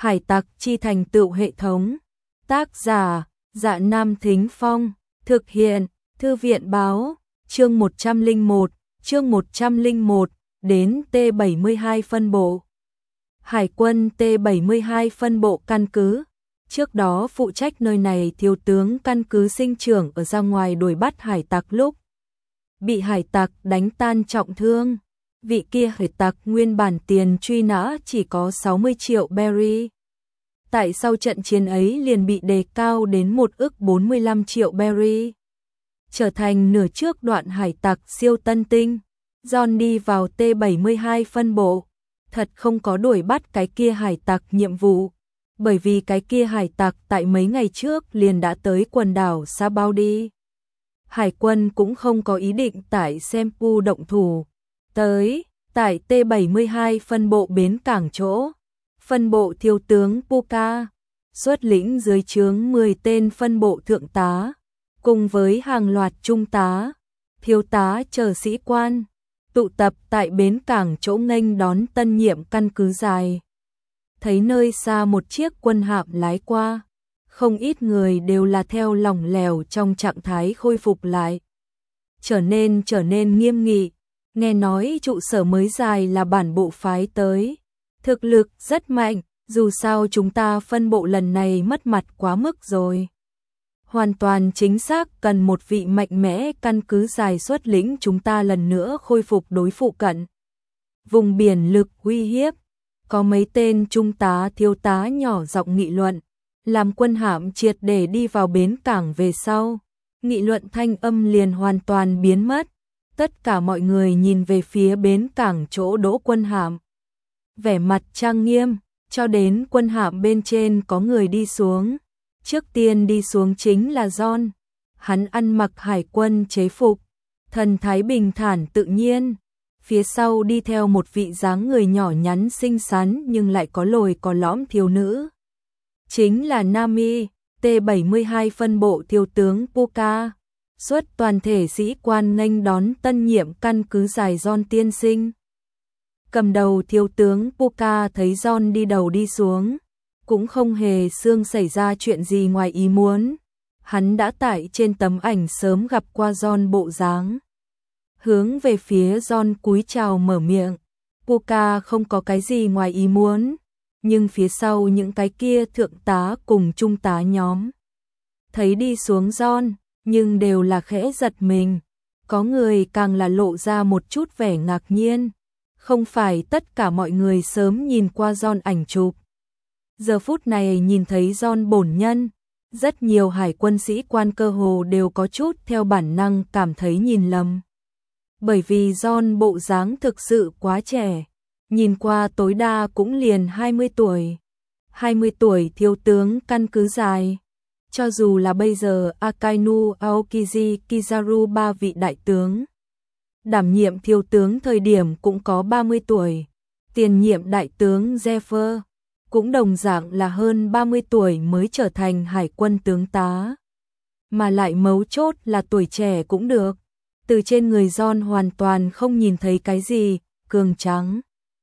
Hải tặc chi thành tựu hệ thống. Tác giả, Dạ Nam Thính Phong. Thực hiện, Thư viện Báo. Chương 101, chương 101, đến T72 phân bộ. Hải quân T72 phân bộ căn cứ. Trước đó phụ trách nơi này thiếu tướng căn cứ Sinh trưởng ở ra ngoài đuổi bắt hải tặc lúc bị hải tặc đánh tan trọng thương. Vị kia hải tặc nguyên bản tiền truy nã chỉ có 60 triệu berry. Tại sau trận chiến ấy liền bị đề cao đến 1,45 triệu berry. Trở thành nửa trước đoạn hải tặc siêu tân tinh. John đi vào T72 phân bộ. Thật không có đuổi bắt cái kia hải tặc nhiệm vụ. Bởi vì cái kia hải tặc tại mấy ngày trước liền đã tới quần đảo Sabaudi. Hải quân cũng không có ý định tại Sempu động thủ. Tại T72 phân bộ bến cảng chỗ. Phân bộ thiếu tướng Puka, xuất lĩnh dưới trướng 10 tên phân bộ thượng tá, cùng với hàng loạt trung tá, thiếu tá chờ sĩ quan, tụ tập tại bến cảng chỗ nghênh đón tân nhiệm căn cứ dài. Thấy nơi xa một chiếc quân hạm lái qua, không ít người đều là theo lỏng lẻo trong trạng thái khôi phục lại. Trở nên nghiêm nghị, nghe nói trụ sở mới dài là bản bộ phái tới. Thực lực rất mạnh, dù sao chúng ta phân bộ lần này mất mặt quá mức rồi. Hoàn toàn chính xác cần một vị mạnh mẽ căn cứ dài xuất lĩnh chúng ta lần nữa khôi phục đối phụ cận. Vùng biển lực uy hiếp, có mấy tên trung tá thiếu tá nhỏ giọng nghị luận, làm quân hạm triệt để đi vào bến cảng về sau. Nghị luận thanh âm liền hoàn toàn biến mất, tất cả mọi người nhìn về phía bến cảng chỗ đỗ quân hạm. Vẻ mặt trang nghiêm, cho đến quân hạm bên trên có người đi xuống. Trước tiên đi xuống chính là John. Hắn ăn mặc hải quân chế phục, thần thái bình thản tự nhiên. Phía sau đi theo một vị dáng người nhỏ nhắn xinh xắn nhưng lại có lồi có lõm thiếu nữ. Chính là Nami, T72 phân bộ thiếu tướng Puka. Xuất toàn thể sĩ quan nghênh đón tân nhiệm căn cứ dài John tiên sinh. Cầm đầu thiếu tướng Puka thấy John đi đầu đi xuống, cũng không hề xương xảy ra chuyện gì ngoài ý muốn. Hắn đã tại trên tấm ảnh sớm gặp qua John bộ dáng. Hướng về phía John cúi chào mở miệng. Puka không có cái gì ngoài ý muốn, nhưng phía sau những cái kia thượng tá cùng trung tá nhóm thấy đi xuống John, nhưng đều là khẽ giật mình. Có người càng là lộ ra một chút vẻ ngạc nhiên. Không phải tất cả mọi người sớm nhìn qua John ảnh chụp. Giờ phút này nhìn thấy John bổn nhân, rất nhiều hải quân sĩ quan cơ hồ đều có chút theo bản năng cảm thấy nhìn lầm. Bởi vì John bộ dáng thực sự quá trẻ, nhìn qua tối đa cũng liền 20 tuổi. 20 tuổi thiếu tướng căn cứ dài. Cho dù là bây giờ Akainu Aokiji Kizaru ba vị đại tướng đảm nhiệm thiếu tướng thời điểm cũng có 30 tuổi. Tiền nhiệm đại tướng Zephyr cũng đồng dạng là hơn 30 tuổi mới trở thành hải quân tướng tá. Mà lại mấu chốt là tuổi trẻ cũng được. Từ trên người John hoàn toàn không nhìn thấy cái gì, cường tráng,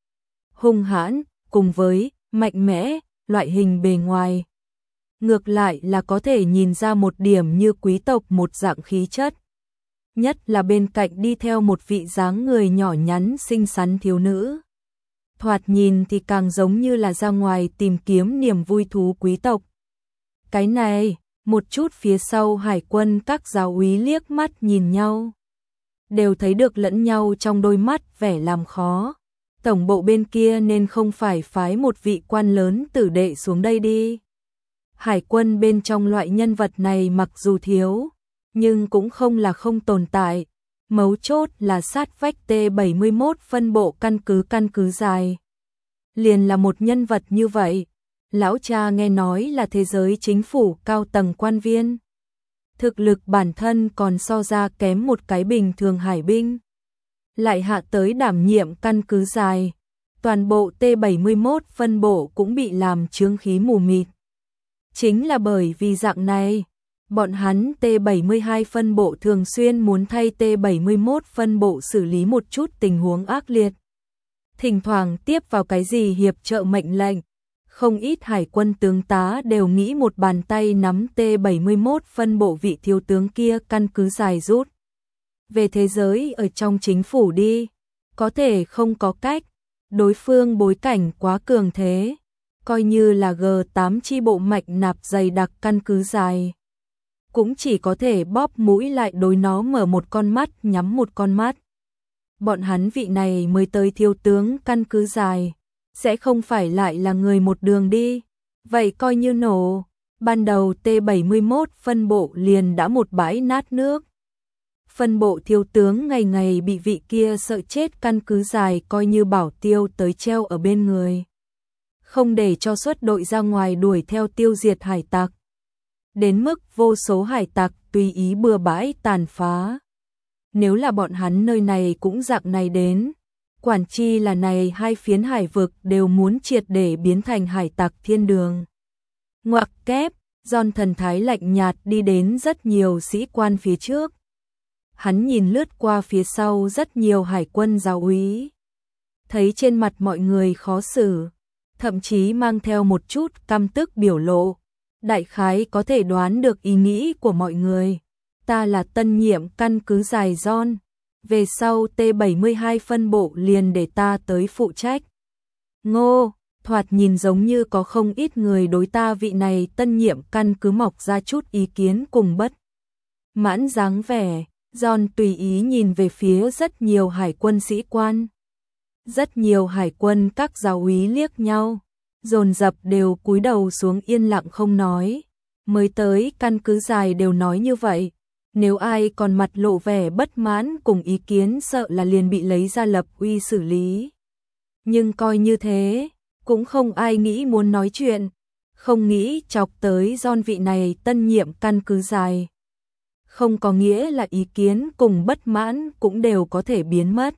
hung hãn, cùng với mạnh mẽ, loại hình bề ngoài. Ngược lại là có thể nhìn ra một điểm như quý tộc một dạng khí chất. Nhất là bên cạnh đi theo một vị dáng người nhỏ nhắn xinh xắn thiếu nữ. Thoạt nhìn thì càng giống như là ra ngoài tìm kiếm niềm vui thú quý tộc. Cái này, một chút phía sau hải quân các giáo úy liếc mắt nhìn nhau. Đều thấy được lẫn nhau trong đôi mắt vẻ làm khó. Tổng bộ bên kia nên không phải phái một vị quan lớn tử đệ xuống đây đi. Hải quân bên trong loại nhân vật này mặc dù thiếu, nhưng cũng không là không tồn tại. Mấu chốt là sát vách T71 phân bộ căn cứ dài. Liền là một nhân vật như vậy. Lão cha nghe nói là thế giới chính phủ cao tầng quan viên. Thực lực bản thân còn so ra kém một cái bình thường hải binh. Lại hạ tới đảm nhiệm căn cứ dài. Toàn bộ T71 phân bộ cũng bị làm chướng khí mù mịt. Chính là bởi vì dạng này, bọn hắn T72 phân bộ thường xuyên muốn thay T71 phân bộ xử lý một chút tình huống ác liệt. Thỉnh thoảng tiếp vào cái gì hiệp trợ mệnh lệnh, Không ít hải quân tướng tá đều nghĩ một bàn tay nắm T-71 phân bộ vị thiếu tướng kia căn cứ dài rút về thế giới ở trong chính phủ đi. Có thể không có cách, đối phương bối cảnh quá cường thế, coi như là G8 chi bộ mạch nạp dày đặc căn cứ dài, cũng chỉ có thể bóp mũi lại đối nó mở một con mắt nhắm một con mắt. Bọn hắn vị này mới tới thiếu tướng căn cứ dài, sẽ không phải lại là người một đường đi, vậy coi như nổ. Ban đầu T-71 phân bộ liền đã một bãi nát nước. Phân bộ thiếu tướng ngày ngày bị vị kia sợ chết căn cứ dài coi như bảo tiêu tới treo ở bên người, không để cho xuất đội ra ngoài đuổi theo tiêu diệt hải tặc. Đến mức vô số hải tặc tùy ý bừa bãi tàn phá. Nếu là bọn hắn nơi này cũng dạng này đến, quản chi là này hai phiến hải vực đều muốn triệt để biến thành hải tặc thiên đường. Ngoặc kép, John thần thái lạnh nhạt đi đến rất nhiều sĩ quan phía trước. Hắn nhìn lướt qua phía sau rất nhiều hải quân giáo úy. Thấy trên mặt mọi người khó xử, thậm chí mang theo một chút căm tức biểu lộ. Đại khái có thể đoán được ý nghĩ của mọi người. Ta là tân nhiệm căn cứ dài John. Về sau T-72 phân bộ liền để ta tới phụ trách. Ngô, thoạt nhìn giống như có không ít người đối ta vị này tân nhiệm căn cứ mọc ra chút ý kiến cùng bất mãn dáng vẻ. John tùy ý nhìn về phía rất nhiều hải quân sĩ quan. Rất nhiều hải quân các giáo úy liếc nhau, dồn dập đều cúi đầu xuống yên lặng không nói. Mới tới căn cứ dài đều nói như vậy. Nếu ai còn mặt lộ vẻ bất mãn cùng ý kiến sợ là liền bị lấy ra lập uy xử lý. Nhưng coi như thế, cũng không ai nghĩ muốn nói chuyện, không nghĩ chọc tới John vị này tân nhiệm căn cứ dài. Không có nghĩa là ý kiến cùng bất mãn cũng đều có thể biến mất.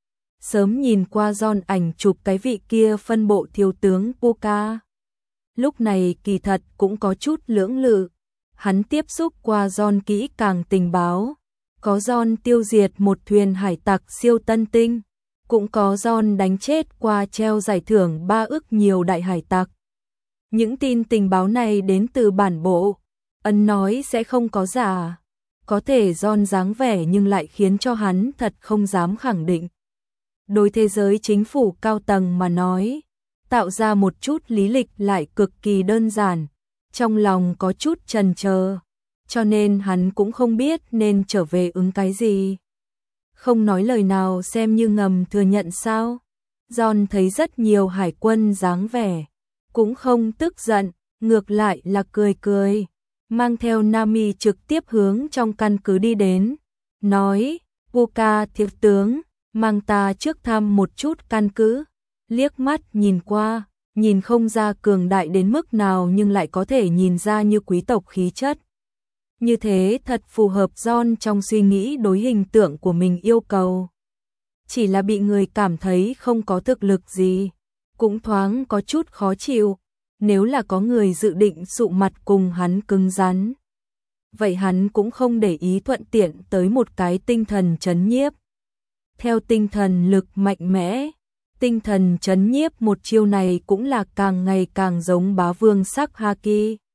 Sớm nhìn qua John ảnh chụp cái vị kia phân bộ thiếu tướng Puka. Lúc này kỳ thật cũng có chút lưỡng lự. Hắn tiếp xúc qua John kỹ càng tình báo. Có John tiêu diệt một thuyền hải tặc siêu tân tinh. Cũng có John đánh chết qua treo giải thưởng 3 ức nhiều đại hải tặc. Những tin tình báo này đến từ bản bộ. Ấn nói sẽ không có giả. Có thể John dáng vẻ nhưng lại khiến cho hắn thật không dám khẳng định. Đối thế giới chính phủ cao tầng mà nói, tạo ra một chút lý lịch lại cực kỳ đơn giản, trong lòng có chút chần chờ, cho nên hắn cũng không biết nên trở về ứng cái gì. Không nói lời nào xem như ngầm thừa nhận sao. John thấy rất nhiều hải quân dáng vẻ, cũng không tức giận, ngược lại là cười cười, mang theo Nami trực tiếp hướng trong căn cứ đi đến, nói, Puka thiếu tướng, mang ta trước thăm một chút căn cứ. Liếc mắt nhìn qua, nhìn không ra cường đại đến mức nào nhưng lại có thể nhìn ra như quý tộc khí chất. Như thế thật phù hợp John trong suy nghĩ đối hình tượng của mình yêu cầu. Chỉ là bị người cảm thấy không có thực lực gì, cũng thoáng có chút khó chịu. Nếu là có người dự định sụ mặt cùng hắn cứng rắn, vậy hắn cũng không để ý thuận tiện tới một cái tinh thần trấn nhiếp. Theo tinh thần lực mạnh mẽ, tinh thần trấn nhiếp một chiêu này cũng là càng ngày càng giống bá vương sắc Haki.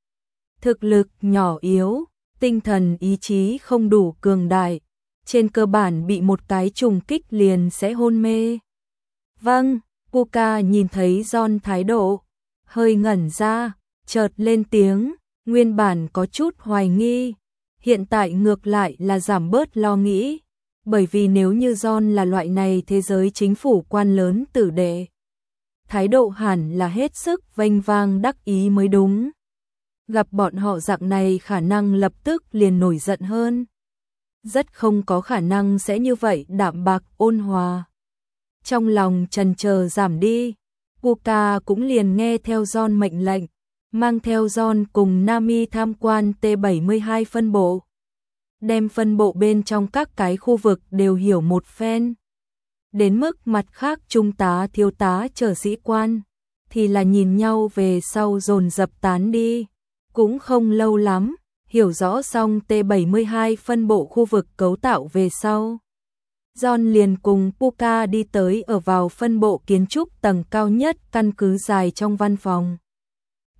Thực lực nhỏ yếu, tinh thần ý chí không đủ cường đại, trên cơ bản bị một cái trùng kích liền sẽ hôn mê. Vâng, Puka nhìn thấy John thái độ, hơi ngẩn ra, chợt lên tiếng, nguyên bản có chút hoài nghi, hiện tại ngược lại là giảm bớt lo nghĩ. Bởi vì nếu như John là loại này thế giới chính phủ quan lớn tử đệ, thái độ hẳn là hết sức vênh vang đắc ý mới đúng. Gặp bọn họ dạng này khả năng lập tức liền nổi giận hơn. Rất không có khả năng sẽ như vậy đạm bạc ôn hòa. Trong lòng chần chờ giảm đi, Puka cũng liền nghe theo John mệnh lệnh, mang theo John cùng Nami tham quan T-72 phân bộ. Đem phân bộ bên trong các cái khu vực đều hiểu một phen. Đến mức mặt khác trung tá thiếu tá chờ sĩ quan, thì là nhìn nhau về sau dồn dập tán đi. Cũng không lâu lắm, hiểu rõ xong T-72 phân bộ khu vực cấu tạo về sau. John liền cùng Puka đi tới ở vào phân bộ kiến trúc tầng cao nhất căn cứ dài trong văn phòng.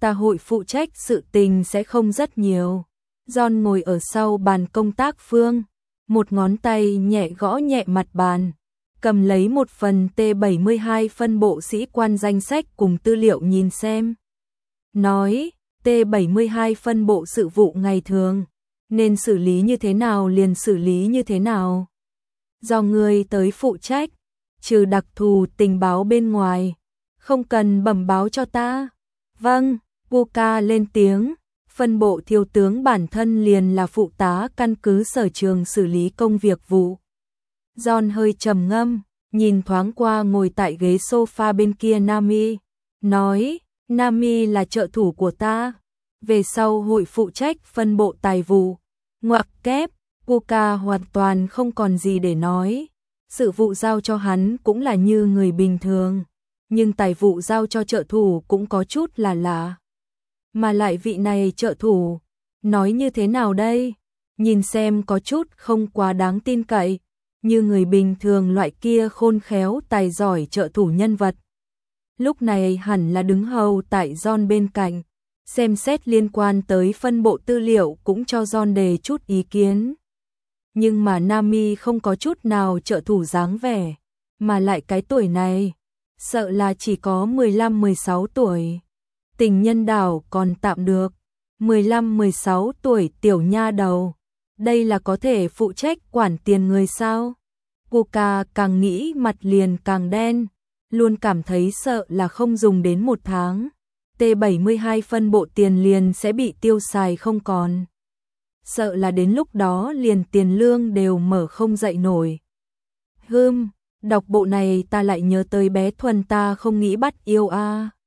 ta hội phụ trách sự tình sẽ không rất nhiều. John ngồi ở sau bàn công tác phương, một ngón tay nhẹ gõ nhẹ mặt bàn, cầm lấy một phần T72 phân bộ sĩ quan danh sách cùng tư liệu nhìn xem. Nói, T72 phân bộ sự vụ ngày thường, nên xử lý như thế nào liền xử lý như thế nào. Do ngươi tới phụ trách, trừ đặc thù tình báo bên ngoài, không cần bẩm báo cho ta. Vâng, Puka lên tiếng, phân bộ thiếu tướng bản thân liền là phụ tá căn cứ sở trường xử lý công việc vụ. John hơi trầm ngâm, nhìn thoáng qua ngồi tại ghế sofa bên kia Nami, nói, Nami là trợ thủ của ta, về sau hội phụ trách phân bộ tài vụ. Ngoặc kép, Puka hoàn toàn không còn gì để nói, sự vụ giao cho hắn cũng là như người bình thường, nhưng tài vụ giao cho trợ thủ cũng có chút là lạ. Mà lại vị này trợ thủ, nói như thế nào đây? Nhìn xem có chút không quá đáng tin cậy, như người bình thường loại kia khôn khéo tài giỏi trợ thủ nhân vật. Lúc này hẳn là đứng hầu tại John bên cạnh, xem xét liên quan tới phân bộ tư liệu cũng cho John đề chút ý kiến. Nhưng mà Nami không có chút nào trợ thủ dáng vẻ, mà lại cái tuổi này, sợ là chỉ có 15-16 tuổi. Tình nhân đảo còn tạm được, 15-16 tuổi tiểu nha đầu, đây là có thể phụ trách quản tiền người sao? Puka càng nghĩ mặt liền càng đen, luôn cảm thấy sợ là không dùng đến 1 tháng. T72 phân bộ tiền liền sẽ bị tiêu xài không còn. Sợ là đến lúc đó liền tiền lương đều mở không dậy nổi. Đọc bộ này ta lại nhớ tới bé Thuần ta không nghĩ bắt yêu a.